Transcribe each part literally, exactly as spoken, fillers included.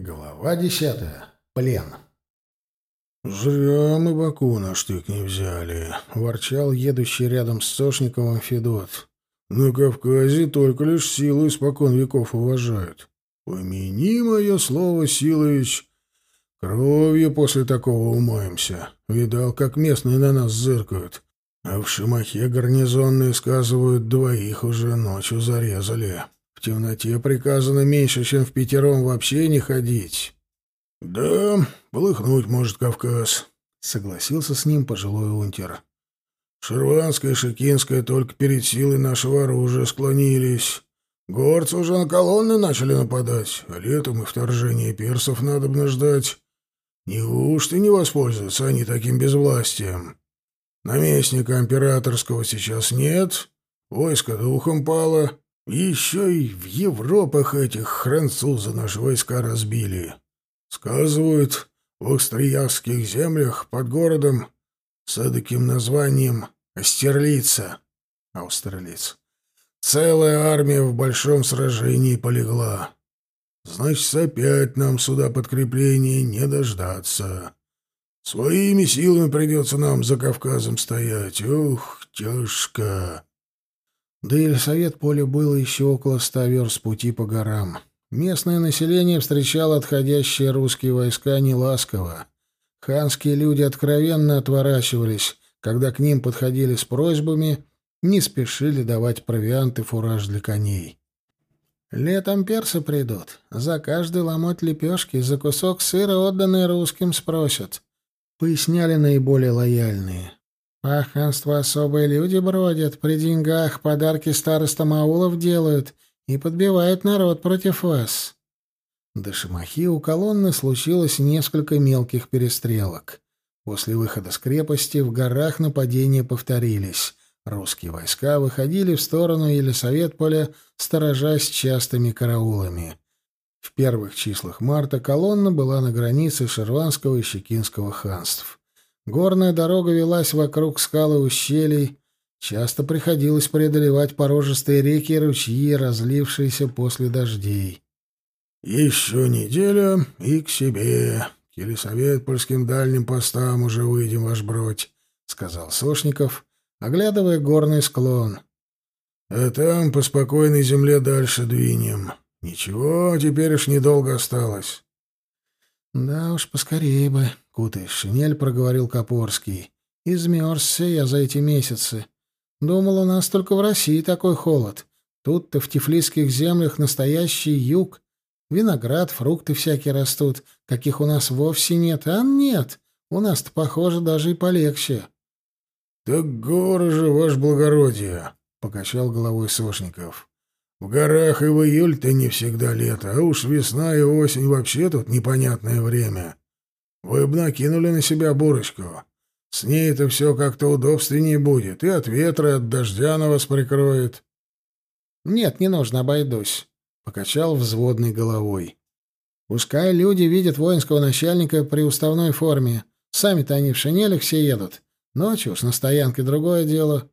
Глава десятая. Плен. «Зря мы Баку на штык не взяли», — ворчал едущий рядом с Сошниковым Федот. «На Кавказе только лишь силу испокон веков уважают. Помяни мое слово, Силыч, кровью после такого умоемся. Видал, как местные на нас зыркают. А в Шимахе гарнизонные, сказывают, двоих уже ночью зарезали. В темноте приказано меньше, чем в пятером вообще не ходить». «Да, полыхнуть может Кавказ», — согласился с ним пожилой унтер. «Шерванская и Шекинская только перед силой нашего оружия склонились. Горцы уже на колонны начали нападать, а летом и вторжение персов надобно ждать. Неужто не воспользуются они таким безвластием? Наместника императорского сейчас нет, войско духом пало, еще и в Европах этих французы наши войска разбили. Сказывают, в австрияцких землях под городом с эдаким названием Остерлица, Аустерлиц, целая армия в большом сражении полегла. Значит, опять нам сюда подкрепления не дождаться. Своими силами придется нам за Кавказом стоять. Ух, тяжко». До Елисаветполя было еще около ста верст пути по горам. Местное население встречало отходящие русские войска неласково. Ханские люди откровенно отворачивались, когда к ним подходили с просьбами, не спешили давать провиант и фураж для коней. «Летом персы придут. За каждый ломоть лепешки, за кусок сыра, отданный русским, спросят», — поясняли наиболее лояльные. «По ханству особые люди бродят, при деньгах подарки старостам аулов делают и подбивают народ против вас». До Шимахи у колонны случилось несколько мелких перестрелок. После выхода с крепости в горах нападения повторились. Русские войска выходили в сторону Елисаветполя, сторожась частыми караулами. В первых числах марта колонна была на границе Шерванского и Щекинского ханств. Горная дорога велась вокруг скал и ущелий. Часто приходилось преодолевать порожистые реки и ручьи, разлившиеся после дождей. «Еще неделя и к себе. К Елисаветпольским дальним постам уже выйдем, ваш бродь», — сказал Сошников, оглядывая горный склон. «А там по спокойной земле дальше двинем. Ничего, теперь уж недолго осталось». «Да уж, поскорее бы», — кутаясь в шинель, проговорил Копорский. «Измерзся я за эти месяцы. Думал, у нас только в России такой холод. Тут-то в тифлисских землях настоящий юг. Виноград, фрукты всякие растут, каких у нас вовсе нет. А нет, у нас-то, похоже, даже и полегче». «Так горы же, ваше благородие», — покачал головой Сошников. «В горах и в июль-то не всегда лето, а уж весна и осень вообще тут непонятное время. Вы б накинули на себя бурочку. С ней-то все как-то удобственнее будет, и от ветра, и от дождя на вас прикроет». «Нет, не нужно, обойдусь», — покачал взводной головой. «Пускай люди видят воинского начальника при уставной форме. Сами-то они в шинелях все едут. Ночью уж на стоянке другое дело».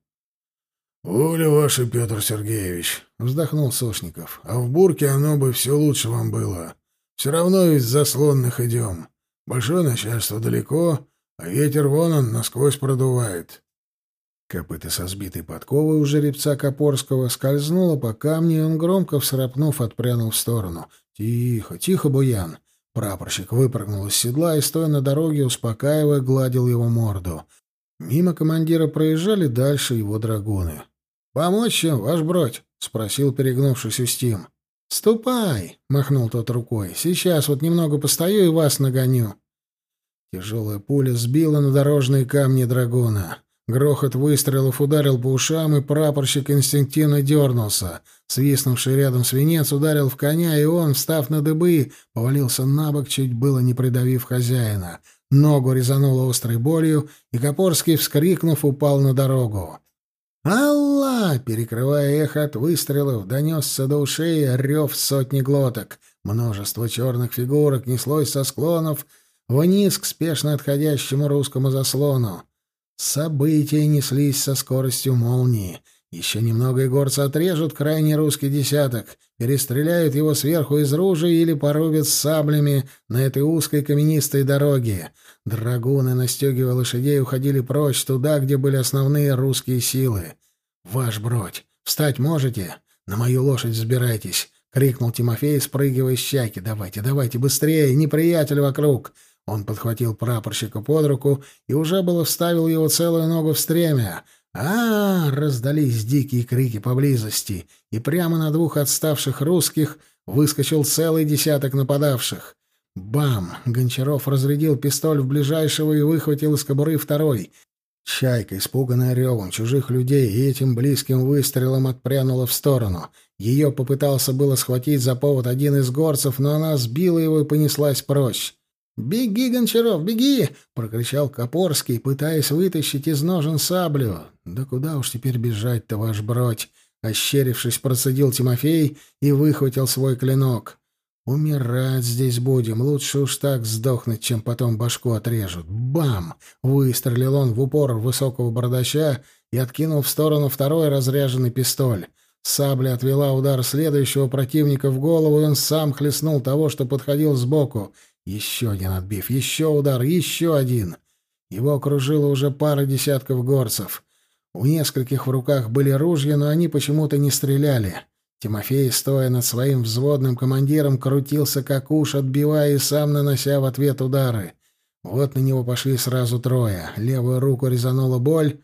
«Воля ваша, Петр Сергеевич», — вздохнул Сошников. «А в бурке оно бы все лучше вам было. Все равно ведь с заслонных идем. Большое начальство далеко, а ветер вон он насквозь продувает». Копыто со сбитой подковой у жеребца Копорского скользнуло по камню, и он, громко всрапнув, отпрянул в сторону. «Тихо, тихо, буян!» Прапорщик выпрыгнул из седла и, стоя на дороге, успокаивая, гладил его морду. Мимо командира проезжали дальше его драгуны. «Помочь чем, ваш бродь?» — спросил перегнувшись Устим. «Ступай!» — махнул тот рукой. «Сейчас вот немного постою и вас нагоню». Тяжелая пуля сбила на дорожные камни драгуна. Грохот выстрелов ударил по ушам, и прапорщик инстинктивно дернулся. Свистнувший рядом свинец ударил в коня, и он, встав на дыбы, повалился на бок, чуть было не придавив хозяина. Ногу резануло острой болью, и Копорский, вскрикнув, упал на дорогу. «Алла!» — перекрывая эхо от выстрелов, донесся до ушей рев сотни глоток. Множество черных фигурок неслось со склонов вниз к спешно отходящему русскому заслону. События неслись со скоростью молнии. Еще немного и горцы отрежут крайний русский десяток. перестреляют его сверху из ружей или порубят саблями на этой узкой каменистой дороге. Драгуны, настегивая лошадей, уходили прочь туда, где были основные русские силы. «Ваш бродь, встать можете? На мою лошадь взбирайтесь!» — крикнул Тимофей, спрыгивая с чайки. «Давайте, давайте, быстрее! Неприятель вокруг!» Он подхватил прапорщика под руку и уже было вставил его целую ногу в стремя. а, -а, -а раздались дикие крики поблизости, и прямо на двух отставших русских выскочил целый десяток нападавших. Бам! Гончаров разрядил пистоль в ближайшего и выхватил из кобуры второй. Чайка, испуганная ревом чужих людей и этим близким выстрелом, отпрянула в сторону. Ее попытался было схватить за повод один из горцев, но она сбила его и понеслась прочь. «Беги, Гончаров, беги!» — прокричал Копорский, пытаясь вытащить из ножен саблю. «Да куда уж теперь бежать-то, ваш бродь!» — ощерившись, процедил Тимофей и выхватил свой клинок. «Умирать здесь будем. Лучше уж так сдохнуть, чем потом башку отрежут. Бам!» — выстрелил он в упор высокого бородача и откинул в сторону второй разряженный пистоль. Сабля отвела удар следующего противника в голову, и он сам хлестнул того, что подходил сбоку. Еще один отбив, еще удар, еще один. Его окружила уже пара десятков горцев. У нескольких в руках были ружья, но они почему-то не стреляли. Тимофей, стоя над своим взводным командиром, крутился как уж, отбивая и сам нанося в ответ удары. Вот на него пошли сразу трое. Левую руку резанула боль,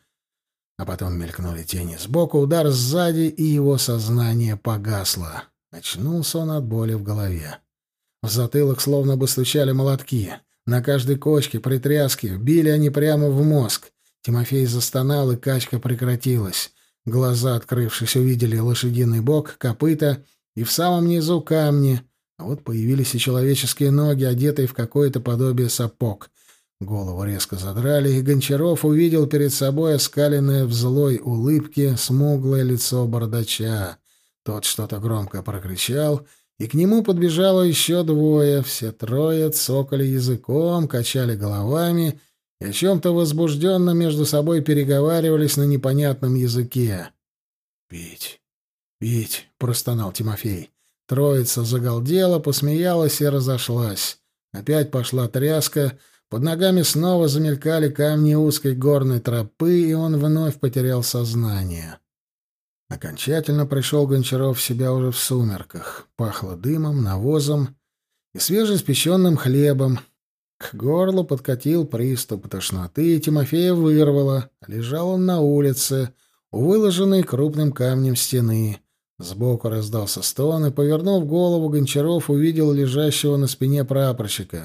а потом мелькнули тени сбоку, удар сзади, и его сознание погасло. Очнулся он от боли в голове. В затылок словно бы стучали молотки. На каждой кочке, притряске били они прямо в мозг. Тимофей застонал, и качка прекратилась. Глаза, открывшись, увидели лошадиный бок, копыта и в самом низу камни. А вот появились и человеческие ноги, одетые в какое-то подобие сапог. Голову резко задрали, и Гончаров увидел перед собой оскаленное в злой улыбке смуглое лицо бородача. Тот что-то громко прокричал, и к нему подбежало еще двое. Все трое цокали языком, качали головами и о чем-то возбужденно между собой переговаривались на непонятном языке. «Пить, пить!» — простонал Тимофей. Троица загалдела, посмеялась и разошлась. Опять пошла тряска, под ногами снова замелькали камни узкой горной тропы, и он вновь потерял сознание. Окончательно пришел Гончаров в себя уже в сумерках. Пахло дымом, навозом и свежеиспеченным хлебом. К горлу подкатил приступ тошноты, и Тимофея вырвало. Лежал он на улице, у выложенной крупным камнем стены. Сбоку раздался стон, и, повернув голову, Гончаров увидел лежащего на спине прапорщика.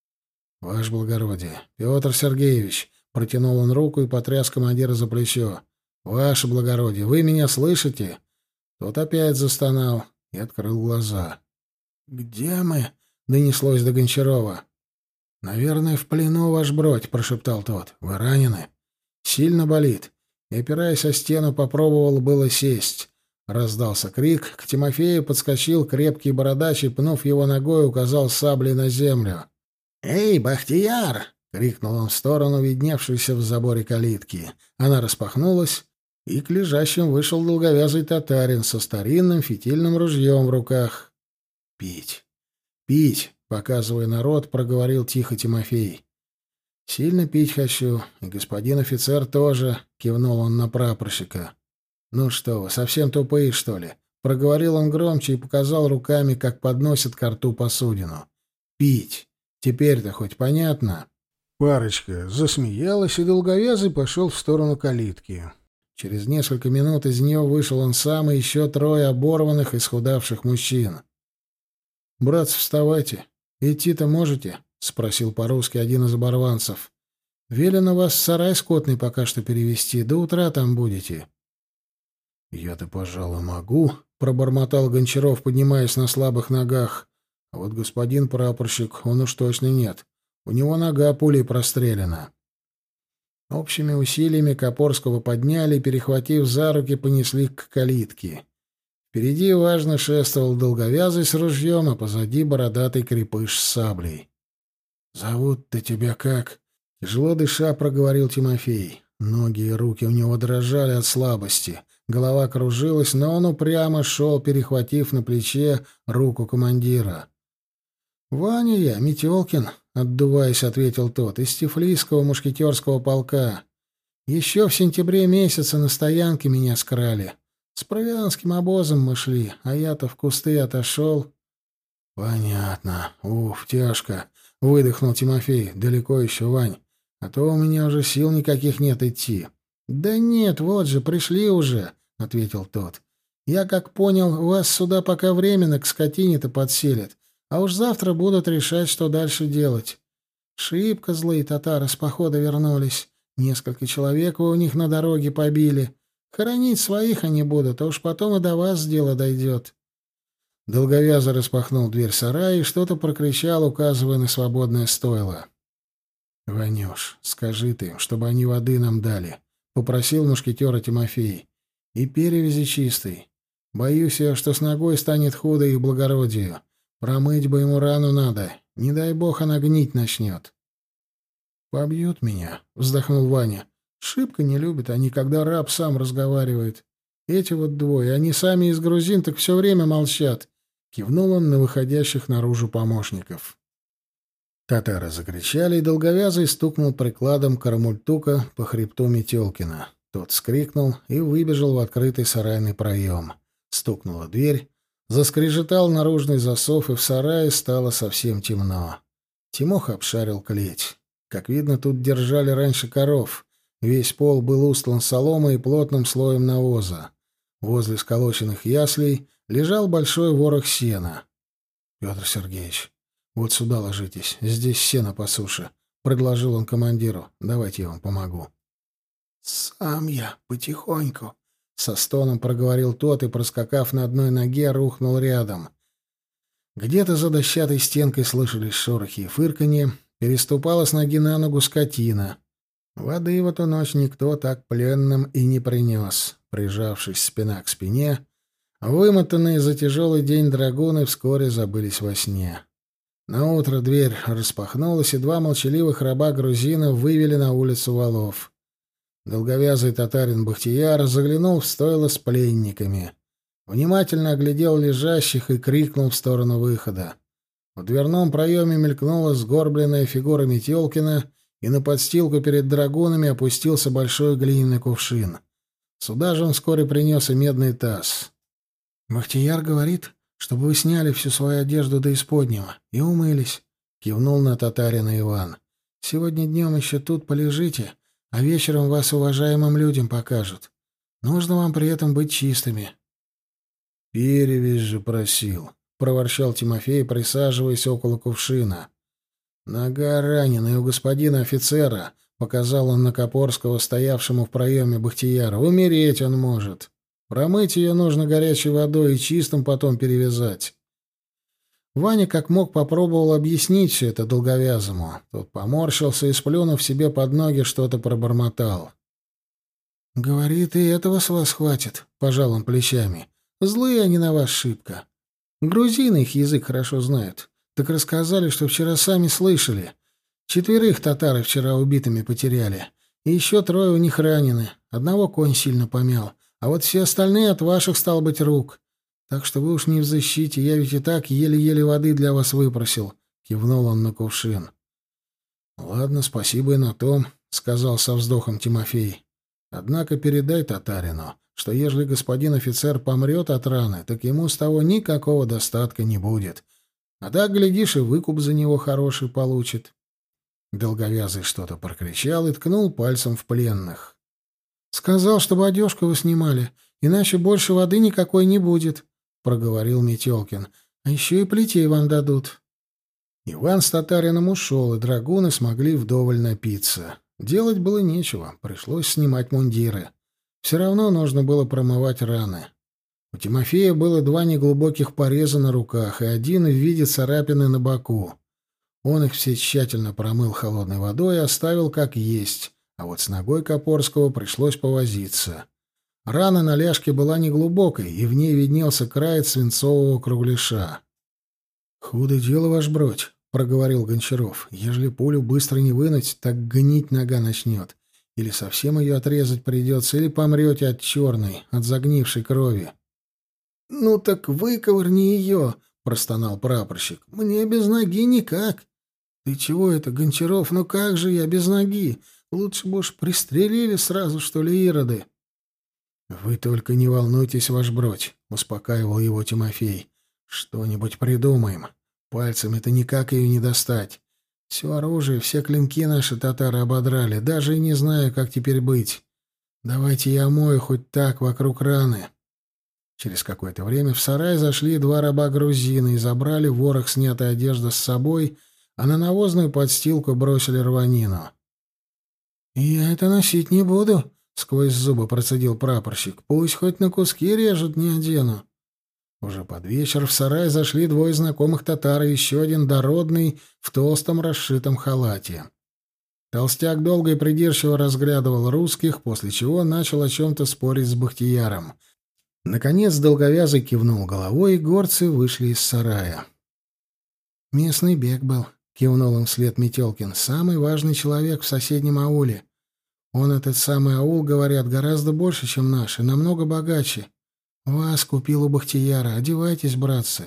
«Ваше благородие, Петр Сергеевич!» — протянул он руку и потряс командира за плечо. «Ваше благородие, вы меня слышите?» Тот опять застонал и открыл глаза. «Где мы?» — донеслось до Гончарова. «Наверное, в плену, ваш бродь», — прошептал тот. «Вы ранены?» «Сильно болит». И, опираясь о стену, попробовал было сесть. Раздался крик. К Тимофею подскочил крепкий бородач и, пнув его ногой, указал саблей на землю. «Эй, Бахтияр!» — крикнул он в сторону видневшейся в заборе калитки. Она распахнулась, и к лежащим вышел долговязый татарин со старинным фитильным ружьем в руках. «Пить! Пить!» — показывая народ, проговорил тихо Тимофей. «Сильно пить хочу, и господин офицер тоже», — кивнул он на прапорщика. «Ну что вы, совсем тупые, что ли?» — проговорил он громче и показал руками, как подносят ко рту посудину. «Пить! Теперь-то хоть понятно?» Парочка засмеялась, и долговязый пошел в сторону калитки. Через несколько минут из нее вышел он сам и еще трое оборванных и исхудавших мужчин. «Братцы, вставайте. Идти-то можете?» — спросил по-русски один из оборванцев. «Велено вас в сарай скотный пока что перевести. До утра там будете». «Я-то, пожалуй, могу», — пробормотал Гончаров, поднимаясь на слабых ногах. «А вот господин прапорщик, он уж точно нет. У него нога пулей прострелена». Общими усилиями Копорского подняли и, перехватив за руки, понесли к калитке. Впереди важно шествовал долговязый с ружьем, а позади бородатый крепыш с саблей. «Зовут-то тебя как?» — тяжело дыша проговорил Тимофей. Ноги и руки у него дрожали от слабости. Голова кружилась, но он упрямо шел, перехватив на плече руку командира. «Ваня я, Метелкин», — отдуваясь, ответил тот, — «из Тифлисского мушкетерского полка. Еще в сентябре месяце на стоянке меня скрали. С провианским обозом мы шли, а я-то в кусты отошел». «Понятно. Уф, тяжко», — выдохнул Тимофей. «Далеко еще, Вань. А то у меня уже сил никаких нет идти». «Да нет, вот же, пришли уже», — ответил тот. «Я, как понял, вас сюда пока временно к скотине-то подселят, а уж завтра будут решать, что дальше делать. Шибко злые татары с похода вернулись. Несколько человек вы у них на дороге побили. Хоронить своих они будут, а уж потом и до вас дело дойдет». Долговязый распахнул дверь сарая и что-то прокричал, указывая на свободное стойло. «Ванюш, скажи ты, чтобы они воды нам дали», — попросил мушкетера Тимофей. «И перевязи чистой. Боюсь я, что с ногой станет худо их благородию. Промыть бы ему рану надо. Не дай бог она гнить начнет». «Побьют меня», — вздохнул Ваня. «Шибко не любят они, когда раб сам разговаривает. Эти вот двое, они сами из грузин, так все время молчат», — кивнул он на выходящих наружу помощников. Татары закричали, и долговязый стукнул прикладом карамультука по хребту Метелкина. Тот вскрикнул и выбежал в открытый сарайный проем. Стукнула дверь, заскрежетал наружный засов, и в сарае стало совсем темно. Тимоха обшарил клеть. Как видно, тут держали раньше коров. Весь пол был устлан соломой и плотным слоем навоза. Возле сколоченных яслей лежал большой ворох сена. — Петр Сергеевич, вот сюда ложитесь, здесь сено по суше, — предложил он командиру. — Давайте я вам помогу. — Сам я потихоньку, — со стоном проговорил тот и, проскакав на одной ноге, рухнул рядом. Где-то за дощатой стенкой слышались шорохи и фырканье, переступала с ноги на ногу скотина. Воды в эту ночь никто так пленным и не принес. Прижавшись спина к спине, вымотанные за тяжелый день драгуны вскоре забылись во сне. Наутро дверь распахнулась, и два молчаливых раба-грузина вывели на улицу валов. Долговязый татарин Бахтияр заглянул в стойло с пленниками. Внимательно оглядел лежащих и крикнул в сторону выхода. В дверном проеме мелькнула сгорбленная фигура Метелкина, и на подстилку перед драгунами опустился большой глиняный кувшин. Сюда же он вскоре принес и медный таз. «Бахтияр говорит, чтобы вы сняли всю свою одежду до исподнего и умылись», — кивнул на татарина Иван. «Сегодня днем еще тут полежите, а вечером вас уважаемым людям покажут. Нужно вам при этом быть чистыми». «Перевязь же просил», — проворчал Тимофей, присаживаясь около кувшина. «Нога раненая у господина офицера», — показал он на Копорского, стоявшему в проеме Бахтияра. «Умереть он может. Промыть ее нужно горячей водой и чистым потом перевязать». Ваня как мог попробовал объяснить все это долговязому. Тот поморщился и, сплюнув себе под ноги, что-то пробормотал. «Говорит, и этого с вас хватит», — пожал он плечами. «Злые они на вас шибко. Грузины их язык хорошо знают. Так рассказали, что вчера сами слышали. Четверых татары вчера убитыми потеряли. И еще трое у них ранены. Одного конь сильно помял. А вот все остальные от ваших, стал быть, рук. Так что вы уж не в защите. Я ведь и так еле-еле воды для вас выпросил», — кивнул он на кувшин. «Ладно, спасибо и на том», — сказал со вздохом Тимофей. «Однако передай татарину, что ежели господин офицер помрет от раны, так ему с того никакого достатка не будет. А так, глядишь, и выкуп за него хороший получит». Долговязый что-то прокричал и ткнул пальцем в пленных. «Сказал, чтобы одежку вы снимали, иначе больше воды никакой не будет», — проговорил Метелкин. «А еще и плетей вам дадут». Иван с татарином ушел, и драгуны смогли вдоволь напиться. Делать было нечего, пришлось снимать мундиры. Все равно нужно было промывать раны. У Тимофея было два неглубоких пореза на руках и один в виде царапины на боку. Он их все тщательно промыл холодной водой и оставил как есть, а вот с ногой Копорского пришлось повозиться. Рана на ляжке была неглубокой, и в ней виднелся край свинцового кругляша. «Худо дело, ваш бродь», — проговорил Гончаров. «Ежели пулю быстро не вынуть, так гнить нога начнет. Или совсем ее отрезать придется, или помрете от черной, от загнившей крови. — Ну так выковырни ее, — простонал прапорщик. — Мне без ноги никак. — Ты чего это, Гончаров, ну как же я без ноги? Лучше бы уж пристрелили сразу, что ли, ироды. — Вы только не волнуйтесь, ваш бродь, — успокаивал его Тимофей. — Что-нибудь придумаем. Пальцами-то никак ее не достать. Все оружие, все клинки наши татары ободрали, даже и не знаю, как теперь быть. Давайте я омою хоть так вокруг раны. Через какое-то время в сарай зашли два раба-грузина и забрали ворох снятой одежды с собой, а на навозную подстилку бросили рванину. — Я это носить не буду, — сквозь зубы процедил прапорщик. — Пусть хоть на куски режут, не одену. Уже под вечер в сарай зашли двое знакомых татар и еще один дородный в толстом расшитом халате. Толстяк долго и придирчиво разглядывал русских, после чего начал о чем-то спорить с Бахтияром. Наконец долговязый кивнул головой, и горцы вышли из сарая. «Местный бег был», — кивнул им вслед Метелкин, — «самый важный человек в соседнем ауле. Он, этот самый аул, говорят, гораздо больше, чем наш, и намного богаче. Вас купил у Бахтияра. Одевайтесь, братцы».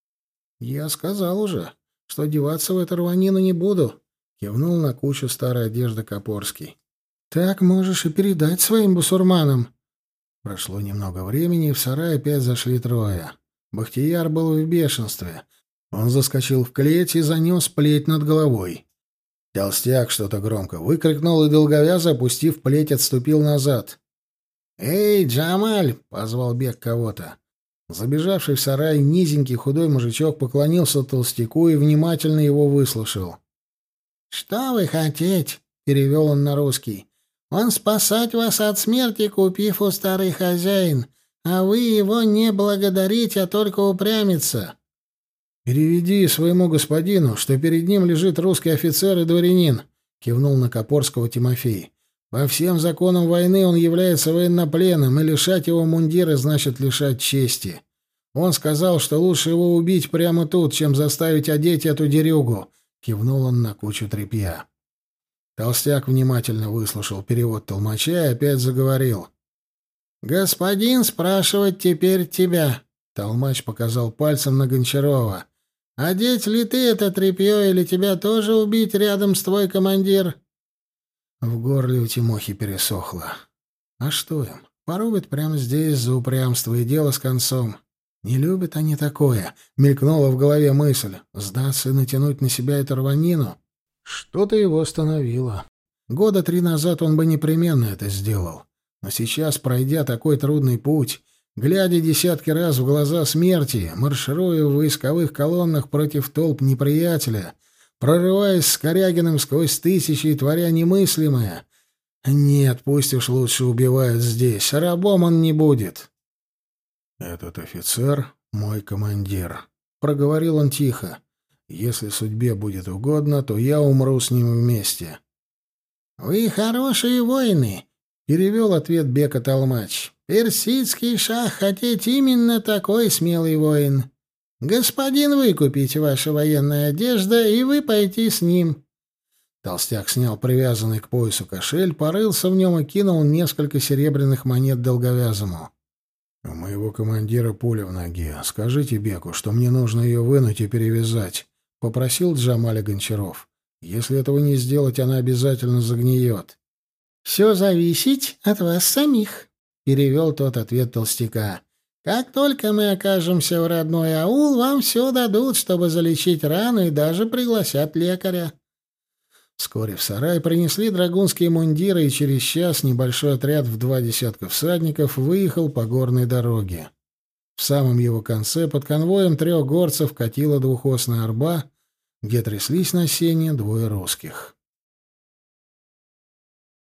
«Я сказал уже, что одеваться в эту рванину не буду», — кивнул на кучу старой одежды Копорский. «Так можешь и передать своим бусурманам». Прошло немного времени, и в сарай опять зашли трое. Бахтияр был в бешенстве. Он заскочил в клеть и занес плеть над головой. Толстяк что-то громко выкрикнул, и долговязый, опустив плеть, отступил назад. «Эй, Джамаль!» — позвал Бек кого-то. Забежавший в сарай низенький худой мужичок поклонился толстяку и внимательно его выслушал. «Что вы хотите?» — перевел он на русский. «Он спасать вас от смерти, купив у старый хозяин, а вы его не благодарите, а только упрямиться». «Переведи своему господину, что перед ним лежит русский офицер и дворянин», — кивнул на Копорского Тимофей. «По всем законам войны он является военнопленным, и лишать его мундира значит лишать чести. Он сказал, что лучше его убить прямо тут, чем заставить одеть эту дерюгу», — кивнул он на кучу тряпья. Толстяк внимательно выслушал перевод толмача и опять заговорил. «Господин спрашивает теперь тебя», — толмач показал пальцем на Гончарова. «Одеть ли ты это тряпье, или тебя тоже убить рядом с твой командир?» В горле у Тимохи пересохло. А что им? Порубят прямо здесь за упрямство, и дело с концом. Не любят они такое. Мелькнула в голове мысль. Сдаться и натянуть на себя эту рванину? Что-то его остановило. Года три назад он бы непременно это сделал. Но сейчас, пройдя такой трудный путь, глядя десятки раз в глаза смерти, маршируя в войсковых колоннах против толп неприятеля, прорываясь с Корягиным сквозь тысячи и творя немыслимое. Нет, пусть уж лучше убивают здесь, рабом он не будет. «Этот офицер — мой командир», — проговорил он тихо. «Если судьбе будет угодно, то я умру с ним вместе». «Вы хорошие воины», — перевел ответ Бека Толмач. «Персидский шах хотеть именно такой смелый воин. Господин выкупить ваша военная одежда, и вы пойти с ним». Толстяк снял привязанный к поясу кошель, порылся в нем и кинул несколько серебряных монет долговязому. «У моего командира пуля в ноге. Скажите Беку, что мне нужно ее вынуть и перевязать», — попросил Джамаль Гончаров. «Если этого не сделать, она обязательно загниет». «Все зависит от вас самих», — перевел тот ответ толстяка. «Как только мы окажемся в родной аул, вам все дадут, чтобы залечить рану, и даже пригласят лекаря». Вскоре в сарай принесли драгунские мундиры, и через час небольшой отряд в два десятка всадников выехал по горной дороге. В самом его конце под конвоем трех горцев катила двухосная арба, где тряслись на сене двое русских.